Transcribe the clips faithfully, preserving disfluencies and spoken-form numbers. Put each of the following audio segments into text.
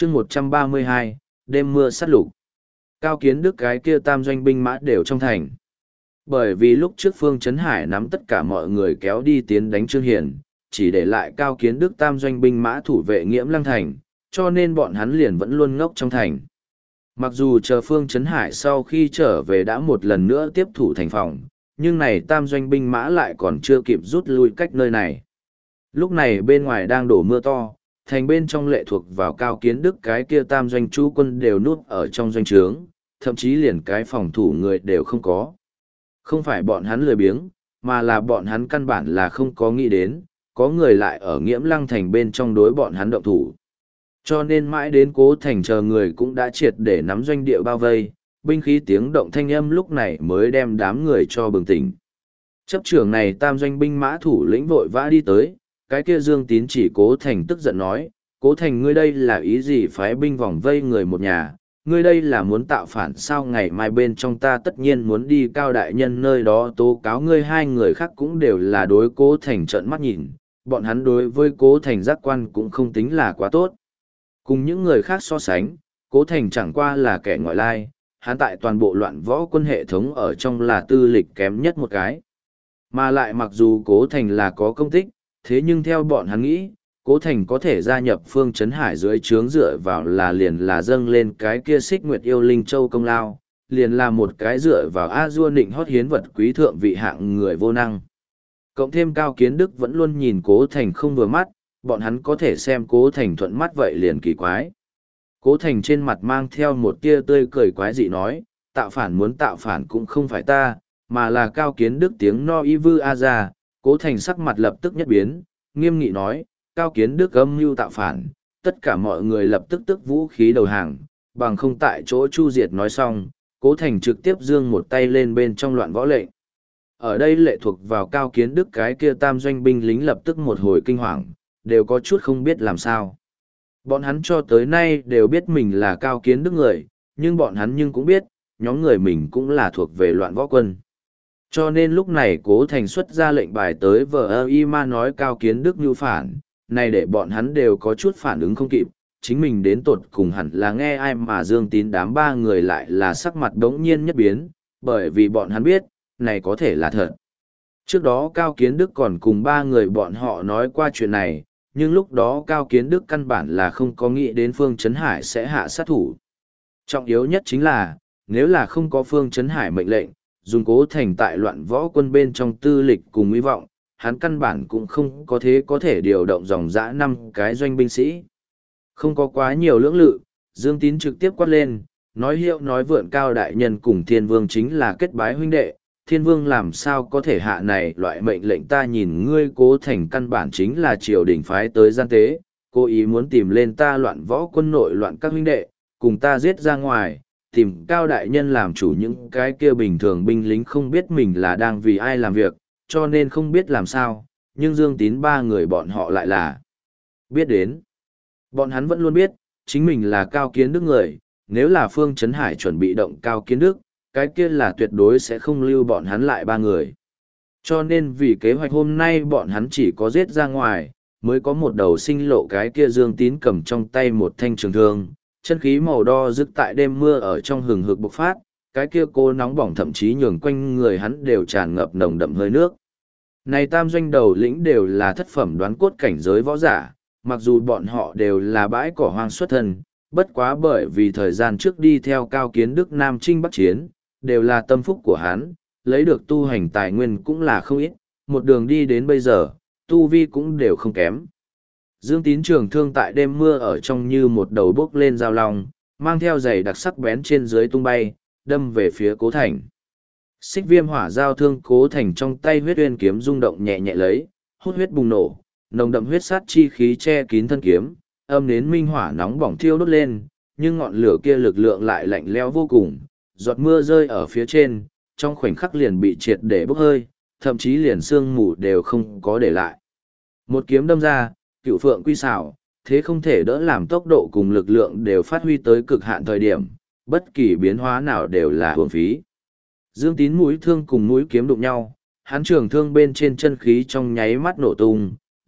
chương một trăm ba mươi hai, đêm mưa sát lục. Cao Kiến Đức cái kia tam doanh binh mã đều trong thành. Bởi vì lúc trước Phương Trấn Hải nắm tất cả mọi người kéo đi tiến đánh Trương Hiền, chỉ để lại Cao Kiến Đức tam doanh binh mã thủ vệ Nghiễm Lăng thành, cho nên bọn hắn liền vẫn luôn ngốc trong thành. Mặc dù chờ Phương Trấn Hải sau khi trở về đã một lần nữa tiếp thủ thành phòng, nhưng này tam doanh binh mã lại còn chưa kịp rút lui cách nơi này. Lúc này bên ngoài đang đổ mưa to, thành bên trong lệ thuộc vào Cao Kiến Đức cái kia tam doanh chú quân đều núp ở trong doanh trướng, thậm chí liền cái phòng thủ người đều không có. Không phải bọn hắn lười biếng, mà là bọn hắn căn bản là không có nghĩ đến, có người lại ở Nghiễm Lăng thành bên trong đối bọn hắn động thủ. Cho nên mãi đến Cố Thành chờ người cũng đã triệt để nắm doanh địa bao vây, binh khí tiếng động thanh âm lúc này mới đem đám người cho bừng tỉnh. Chấp trưởng này tam doanh binh mã thủ lĩnh vội vã đi tới, cái kia Dương Tín chỉ Cố Thành tức giận nói, Cố Thành ngươi đây là ý gì phái binh vòng vây người một nhà, ngươi đây là muốn tạo phản sao? Ngày mai bên trong ta tất nhiên muốn đi Cao đại nhân nơi đó tố cáo ngươi. Hai người khác cũng đều là đối Cố Thành trợn mắt nhìn, bọn hắn đối với Cố Thành giác quan cũng không tính là quá tốt. Cùng những người khác so sánh, Cố Thành chẳng qua là kẻ ngoại lai, hắn tại toàn bộ loạn võ quân hệ thống ở trong là tư lịch kém nhất một cái. Mà lại mặc dù Cố Thành là có công tích, thế nhưng theo bọn hắn nghĩ, Cố Thành có thể gia nhập Phương Trấn Hải dưới trướng dựa vào là liền là dâng lên cái kia Xích Nguyệt Yêu Linh Châu công lao, liền là một cái dựa vào A Dua nịnh hót hiến vật quý thượng vị hạng người vô năng. Cộng thêm Cao Kiến Đức vẫn luôn nhìn Cố Thành không vừa mắt, bọn hắn có thể xem Cố Thành thuận mắt vậy liền kỳ quái. Cố Thành trên mặt mang theo một tia tươi cười quái dị nói, tạo phản muốn tạo phản cũng không phải ta, mà là Cao Kiến Đức tiếng no y vư a ra. Cố Thành sắc mặt lập tức nhất biến, nghiêm nghị nói, Cao Kiến Đức âm mưu tạo phản, tất cả mọi người lập tức tức vũ khí đầu hàng, bằng không tại chỗ chu diệt. Nói xong, Cố Thành trực tiếp giương một tay lên bên trong loạn võ lệnh. Ở đây lệ thuộc vào Cao Kiến Đức cái kia tam doanh binh lính lập tức một hồi kinh hoàng, đều có chút không biết làm sao. Bọn hắn cho tới nay đều biết mình là Cao Kiến Đức người, nhưng bọn hắn nhưng cũng biết, nhóm người mình cũng là thuộc về loạn võ quân. Cho nên lúc này Cố Thành xuất ra lệnh bài tới vờ ơ y ma nói Cao Kiến Đức như phản, này để bọn hắn đều có chút phản ứng không kịp, chính mình đến tột cùng hẳn là nghe ai mà Dương Tín đám ba người lại là sắc mặt đống nhiên nhất biến, bởi vì bọn hắn biết, này có thể là thật. Trước đó Cao Kiến Đức còn cùng ba người bọn họ nói qua chuyện này, nhưng lúc đó Cao Kiến Đức căn bản là không có nghĩ đến Phương Trấn Hải sẽ hạ sát thủ. Trọng yếu nhất chính là, nếu là không có Phương Trấn Hải mệnh lệnh, dùng Cố Thành tại loạn võ quân bên trong tư lịch cùng hy vọng, hắn căn bản cũng không có thế có thể điều động dòng dã năm cái doanh binh sĩ. Không có quá nhiều lưỡng lự, Dương Tín trực tiếp quát lên, nói hiệu nói vượn Cao đại nhân cùng Thiên Vương chính là kết bái huynh đệ, Thiên Vương làm sao có thể hạ này loại mệnh lệnh? Ta nhìn ngươi Cố Thành căn bản chính là triều đình phái tới gian tế, cố ý muốn tìm lên ta loạn võ quân nội loạn các huynh đệ, cùng ta giết ra ngoài, tìm Cao đại nhân làm chủ. Những cái kia bình thường binh lính không biết mình là đang vì ai làm việc, cho nên không biết làm sao, nhưng Dương Tín ba người bọn họ lại là biết đến. Bọn hắn vẫn luôn biết, chính mình là Cao Kiến Đức người, nếu là Phương Trấn Hải chuẩn bị động Cao Kiến Đức, cái kia là tuyệt đối sẽ không lưu bọn hắn lại ba người. Cho nên vì kế hoạch hôm nay bọn hắn chỉ có giết ra ngoài, mới có một đầu sinh lộ cái kia Dương Tín cầm trong tay một thanh trường thương, chân khí màu đo rực tại đêm mưa ở trong hừng hực bộc phát, cái kia cô nóng bỏng thậm chí nhường quanh người hắn đều tràn ngập nồng đậm hơi nước. Này tam doanh đầu lĩnh đều là thất phẩm đoán cốt cảnh giới võ giả, mặc dù bọn họ đều là bãi cỏ hoang xuất thân, bất quá bởi vì thời gian trước đi theo Cao Kiến Đức Nam Chinh Bắc Chiến, đều là tâm phúc của hắn, lấy được tu hành tài nguyên cũng là không ít, một đường đi đến bây giờ, tu vi cũng đều không kém. Dương Tín trường thương tại đêm mưa ở trong như một đầu bước lên dao long, mang theo giày đặc sắc bén trên dưới tung bay, đâm về phía Cố Thành. Xích viêm hỏa giao thương Cố Thành trong tay huyết uyên kiếm rung động nhẹ nhẹ lấy, hút huyết bùng nổ, nồng đậm huyết sát chi khí che kín thân kiếm, âm nến minh hỏa nóng bỏng thiêu đốt lên, nhưng ngọn lửa kia lực lượng lại lạnh lẽo vô cùng, giọt mưa rơi ở phía trên, trong khoảnh khắc liền bị triệt để bốc hơi, thậm chí liền sương mù đều không có để lại. Một kiếm đâm ra, cựu phượng quy xảo, thế không thể đỡ, làm tốc độ cùng lực lượng đều phát huy tới cực hạn thời điểm, bất kỳ biến hóa nào đều là hưởng phí. Dương Tín mũi thương cùng mũi kiếm đụng nhau, hắn trường thương bên trên chân khí trong nháy mắt nổ tung,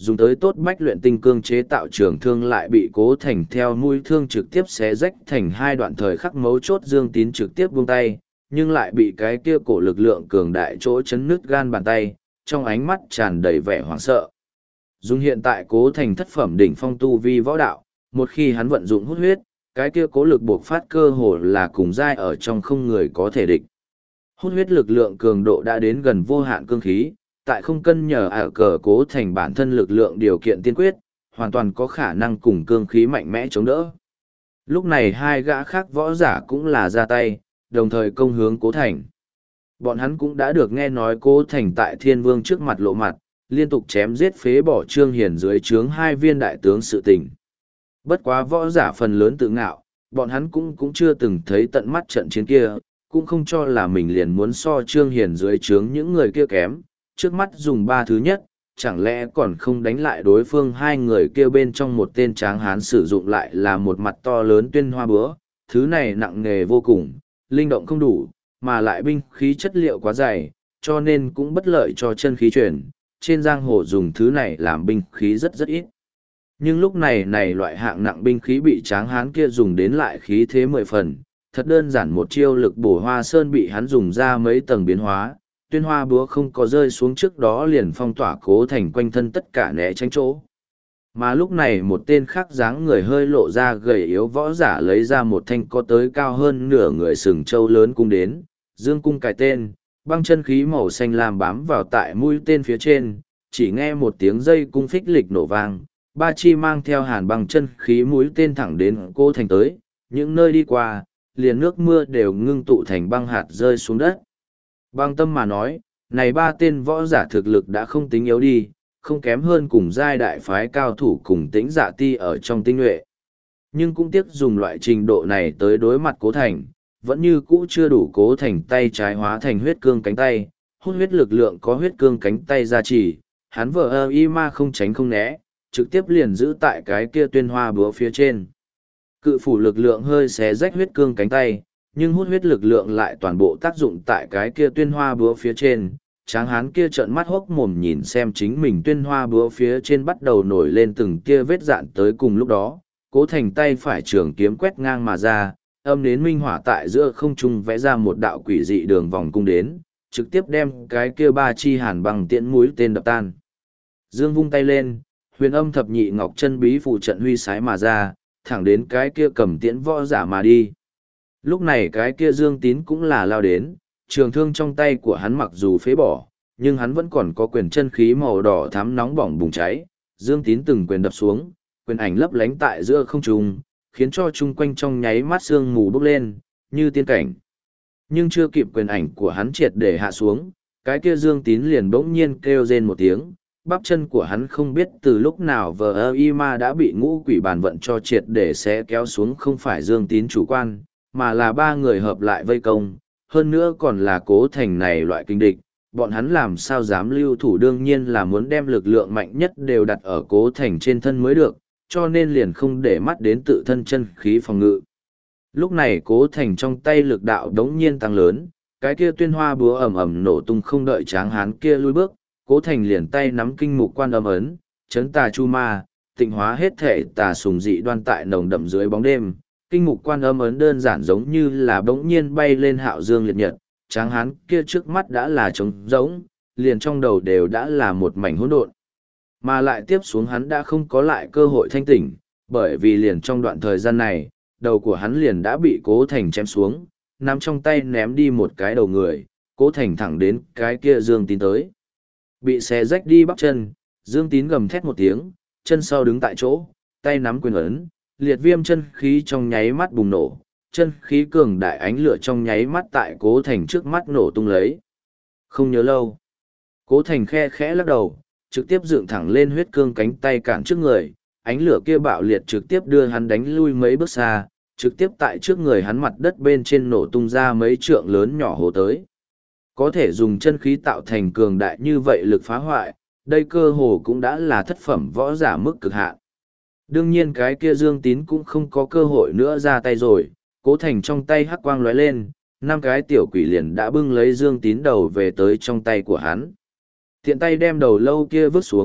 dùng tới tốt bách luyện tinh cương chế tạo trường thương lại bị Cố Thành theo mũi thương trực tiếp xé rách thành hai đoạn. Thời khắc mấu chốt Dương Tín trực tiếp buông tay, nhưng lại bị cái kia cổ lực lượng cường đại chỗ chấn nứt gan bàn tay, trong ánh mắt tràn đầy vẻ hoảng sợ. Dùng hiện tại Cố Thành thất phẩm đỉnh phong tu vi võ đạo, một khi hắn vận dụng hút huyết, cái kia cố lực buộc phát cơ hồ là cùng giai ở trong không người có thể địch. Hút huyết lực lượng cường độ đã đến gần vô hạn cương khí, tại không cân nhờ ở cờ Cố Thành bản thân lực lượng điều kiện tiên quyết, hoàn toàn có khả năng cùng cương khí mạnh mẽ chống đỡ. Lúc này hai gã khác võ giả cũng là ra tay, đồng thời công hướng Cố Thành. Bọn hắn cũng đã được nghe nói Cố Thành tại Thiên Vương trước mặt lộ mặt, liên tục chém giết phế bỏ Trương Hiền dưới trướng hai viên đại tướng sự tình. Bất quá võ giả phần lớn tự ngạo, bọn hắn cũng cũng chưa từng thấy tận mắt trận chiến kia, cũng không cho là mình liền muốn so Trương Hiền dưới trướng những người kia kém, trước mắt dùng ba thứ nhất, chẳng lẽ còn không đánh lại đối phương. Hai người kia bên trong một tên tráng hán sử dụng lại là một mặt to lớn tuyên hoa búa, thứ này nặng nề vô cùng, linh động không đủ, mà lại binh khí chất liệu quá dày, cho nên cũng bất lợi cho chân khí chuyển, trên giang hồ dùng thứ này làm binh khí rất rất ít. Nhưng lúc này này loại hạng nặng binh khí bị tráng hán kia dùng đến lại khí thế mười phần, thật đơn giản một chiêu lực bổ hoa sơn bị hắn dùng ra mấy tầng biến hóa, tuyên hoa búa không có rơi xuống trước đó liền phong tỏa Cố Thành quanh thân tất cả né tránh chỗ. Mà lúc này một tên khác dáng người hơi lộ ra gầy yếu võ giả lấy ra một thanh có tới cao hơn nửa người sừng trâu lớn cung đến, dương cung cài tên, băng chân khí màu xanh lam bám vào tại mũi tên phía trên, chỉ nghe một tiếng dây cung phích lịch nổ vang, ba chi mang theo hàn băng chân khí mũi tên thẳng đến Cố Thành tới, những nơi đi qua, liền nước mưa đều ngưng tụ thành băng hạt rơi xuống đất. Băng tâm mà nói, này ba tên võ giả thực lực đã không tính yếu đi, không kém hơn cùng giai đại phái cao thủ cùng tĩnh dạ ti ở trong tinh nhuệ. Nhưng cũng tiếc dùng loại trình độ này tới đối mặt Cố Thành, vẫn như cũ chưa đủ. Cố Thành tay trái hóa thành huyết cương cánh tay, hút huyết lực lượng có huyết cương cánh tay gia trì, hắn vờ ơ y ma không tránh không né, trực tiếp liền giữ tại cái kia tuyên hoa búa phía trên. Cự phủ lực lượng hơi xé rách huyết cương cánh tay, nhưng hút huyết lực lượng lại toàn bộ tác dụng tại cái kia tuyên hoa búa phía trên. Tráng hán kia trợn mắt hốc mồm nhìn xem chính mình tuyên hoa búa phía trên bắt đầu nổi lên từng kia vết dạn. Tới cùng lúc đó, Cố Thành tay phải trường kiếm quét ngang mà ra, âm nến minh hỏa tại giữa không trung vẽ ra một đạo quỷ dị đường vòng cung đến, trực tiếp đem cái kia ba chi hàn bằng tiễn mũi tên đập tan. Dương vung tay lên, huyền âm thập nhị ngọc chân bí phụ trận huy sái mà ra, thẳng đến cái kia cầm tiễn võ giả mà đi. Lúc này cái kia Dương Tín cũng là lao đến, trường thương trong tay của hắn mặc dù phế bỏ, nhưng hắn vẫn còn có quyền chân khí màu đỏ thắm nóng bỏng bùng cháy. Dương Tín từng quyền đập xuống, quyền ảnh lấp lánh tại giữa không trung, khiến cho chung quanh trong nháy mắt sương mù bốc lên, như tiên cảnh. Nhưng chưa kịp quyền ảnh của hắn triệt để hạ xuống, cái kia Dương Tín liền bỗng nhiên kêu rên một tiếng, bắp chân của hắn không biết từ lúc nào vờ ơ y ma đã bị ngũ quỷ bàn vận cho triệt để sẽ kéo xuống. Không phải Dương Tín chủ quan, mà là ba người hợp lại vây công, hơn nữa còn là Cố Thành này loại kinh địch, bọn hắn làm sao dám lưu thủ. Đương nhiên là muốn đem lực lượng mạnh nhất đều đặt ở Cố Thành trên thân mới được, cho nên liền không để mắt đến tự thân chân khí phòng ngự. Lúc này Cố Thành trong tay lực đạo đống nhiên tăng lớn, cái kia tuyên hoa búa ầm ầm nổ tung, không đợi tráng hán kia lui bước, Cố Thành liền tay nắm kinh mục quan âm ấn, chấn tà chu ma, tịnh hóa hết thể tà sùng dị đoan tại nồng đậm dưới bóng đêm. Kinh mục quan âm ấn đơn giản giống như là bỗng nhiên bay lên hạo dương liệt nhật, tráng hán kia trước mắt đã là trống rỗng, liền trong đầu đều đã là một mảnh hỗn độn. Mà lại tiếp xuống hắn đã không có lại cơ hội thanh tỉnh, bởi vì liền trong đoạn thời gian này, đầu của hắn liền đã bị Cố Thành chém xuống, nắm trong tay ném đi một cái đầu người, Cố Thành thẳng đến cái kia Dương Tín tới. Bị xé rách đi bắp chân, Dương Tín gầm thét một tiếng, chân sau đứng tại chỗ, tay nắm quyền ấn, liệt viêm chân khí trong nháy mắt bùng nổ, chân khí cường đại ánh lửa trong nháy mắt tại Cố Thành trước mắt nổ tung lấy. Không nhớ lâu, Cố Thành khe khẽ lắc đầu, trực tiếp dựng thẳng lên huyết cương cánh tay cản trước người, ánh lửa kia bạo liệt trực tiếp đưa hắn đánh lui mấy bước xa, trực tiếp tại trước người hắn mặt đất bên trên nổ tung ra mấy trượng lớn nhỏ hồ tới. Có thể dùng chân khí tạo thành cường đại như vậy lực phá hoại, đây cơ hồ cũng đã là thất phẩm võ giả mức cực hạn. Đương nhiên cái kia Dương Tín cũng không có cơ hội nữa ra tay rồi, Cố Thành trong tay hắc quang lóe lên, năm cái tiểu quỷ liền đã bưng lấy Dương Tín đầu về tới trong tay của hắn. Thiện tay đem đầu lâu kia vứt xuống,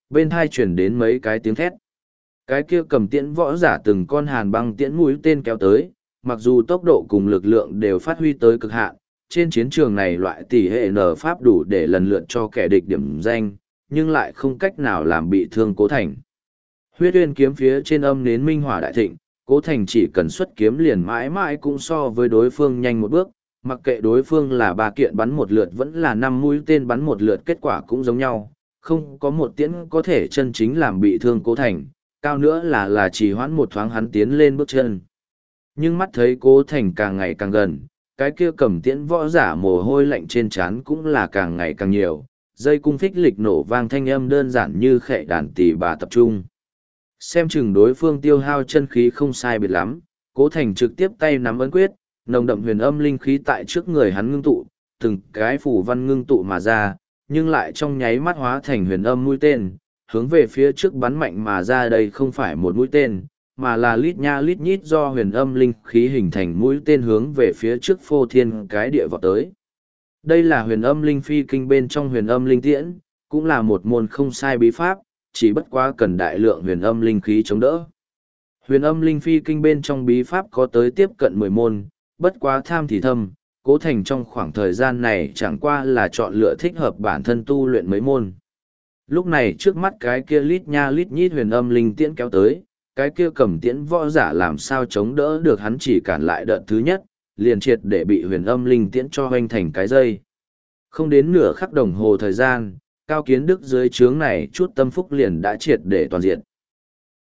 bên thai chuyển đến mấy cái tiếng thét. Cái kia cầm tiễn võ giả từng con hàn băng tiễn mũi tên kéo tới, mặc dù tốc độ cùng lực lượng đều phát huy tới cực hạn, trên chiến trường này loại tỷ hệ nở pháp đủ để lần lượt cho kẻ địch điểm danh, nhưng lại không cách nào làm bị thương Cố Thành. Huyết uyên kiếm phía trên âm nến minh hỏa đại thịnh, Cố Thành chỉ cần xuất kiếm liền mãi mãi cũng so với đối phương nhanh một bước, mặc kệ đối phương là ba kiện bắn một lượt vẫn là năm mũi tên bắn một lượt, kết quả cũng giống nhau, không có một tiễn có thể chân chính làm bị thương Cố Thành, cao nữa là là chỉ hoãn một thoáng hắn tiến lên bước chân. Nhưng mắt thấy Cố Thành càng ngày càng gần, cái kia cầm tiễn võ giả mồ hôi lạnh trên trán cũng là càng ngày càng nhiều, dây cung phích lịch nổ vang thanh âm đơn giản như khệ đàn tỳ bà tập trung. Xem chừng đối phương tiêu hao chân khí không sai biệt lắm, Cố Thành trực tiếp tay nắm ấn quyết, nồng đậm huyền âm linh khí tại trước người hắn ngưng tụ, từng cái phù văn ngưng tụ mà ra, nhưng lại trong nháy mắt hóa thành huyền âm mũi tên, hướng về phía trước bắn mạnh mà ra. Đây không phải một mũi tên, mà là lít nha lít nhít do huyền âm linh khí hình thành mũi tên hướng về phía trước phô thiên cái địa vọt tới. Đây là huyền âm linh phi kinh bên trong huyền âm linh tiễn, cũng là một môn không sai bí pháp, chỉ bất quá cần đại lượng huyền âm linh khí chống đỡ. Huyền âm linh phi kinh bên trong bí pháp có tới tiếp cận mười môn, bất quá tham thì thâm, Cố Thành trong khoảng thời gian này chẳng qua là chọn lựa thích hợp bản thân tu luyện mấy môn. Lúc này trước mắt cái kia lít nha lít nhít huyền âm linh tiễn kéo tới, cái kia cầm tiễn võ giả làm sao chống đỡ được, hắn chỉ cản lại đợt thứ nhất, liền triệt để bị huyền âm linh tiễn cho hoành thành cái dây. Không đến nửa khắc đồng hồ thời gian, Cao Kiến Đức dưới trướng này chút tâm phúc liền đã triệt để toàn diện.